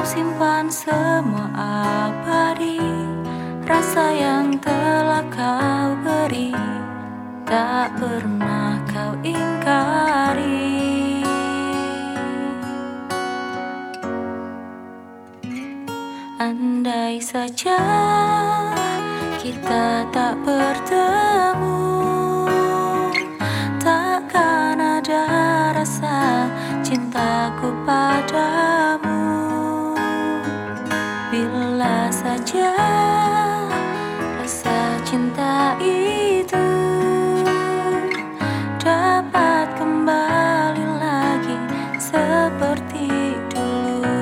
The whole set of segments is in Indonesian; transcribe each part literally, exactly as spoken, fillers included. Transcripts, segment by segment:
simpan semua abadi, rasa yang telah kau beri, tak pernah kau ingkari. Andai saja kita tak bertemu, takkan ada rasa cintaku padamu. Bila saja rasa cinta itu dapat kembali lagi seperti dulu.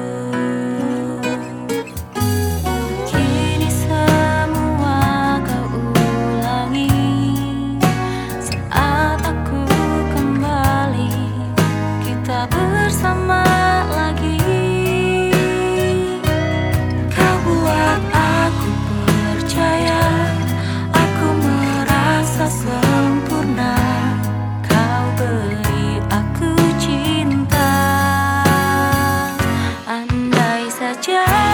Kini semua kau ulangi saat aku kembali, kita bersama lagi. Kau buat aku percaya, aku merasa sempurna. Kau beri aku cinta. Andai saja